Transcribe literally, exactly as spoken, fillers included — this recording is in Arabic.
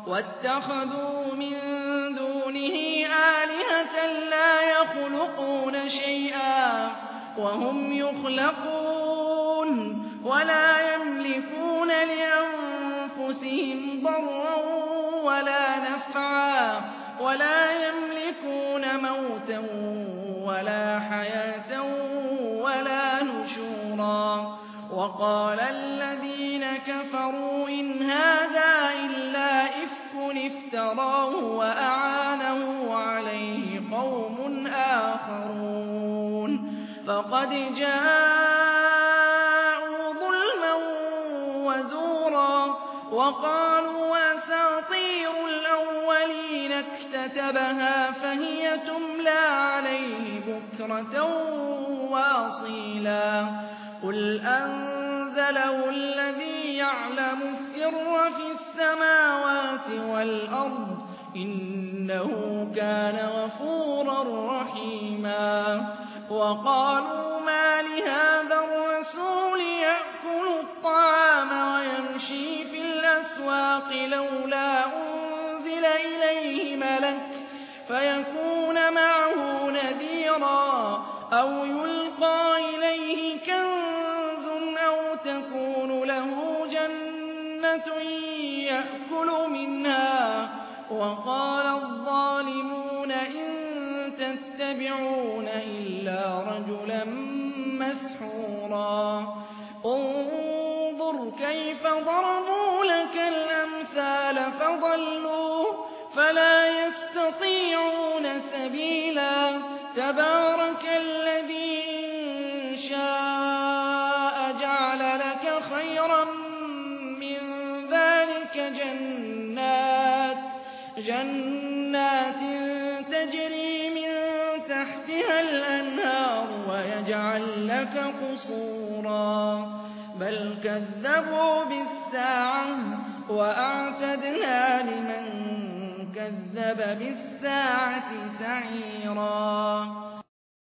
واتخذوا من دونه آلهة لا يخلقون شيئا وهم يخلقون ولا يملكون لأنفسهم ضرا ولا نفعا ولا يملكون موتا ولا حياة ولا نشورا وقال الذين كفروا إن هذا إلا إفك افتراه وأعانه عليه قوم آخرون فقد جاءوا ظلما وزورا وقالوا أساطير الأولين اكتتبها فهي تملى عليه بكرة وأصيلا قل أنزله الذي يعلم السر في السماوات والأرض إنه كان غفورا رحيما وقالوا ما لهذا الرسول يأكل الطعام ويمشي في الأسواق لولا أنزل إليه ملك فيكون معه نذيرا أو يلقى إليه كنز أو تكون له جنة يأكل منها وقال الظالمون إن تتبعون إلا رجلا مسحورا انظر كيف ضربوا لك الأمثال فضلوا فلا يستطيعون سبيلا تبارك الذي إن شاء جعل لك خيرا من ذلك جنات جنات تجري من تحتها الأنهار ويجعل لك قصورا بل كذبوا بالساعة وأعتدنا لمن كذب بالساعة سعيرا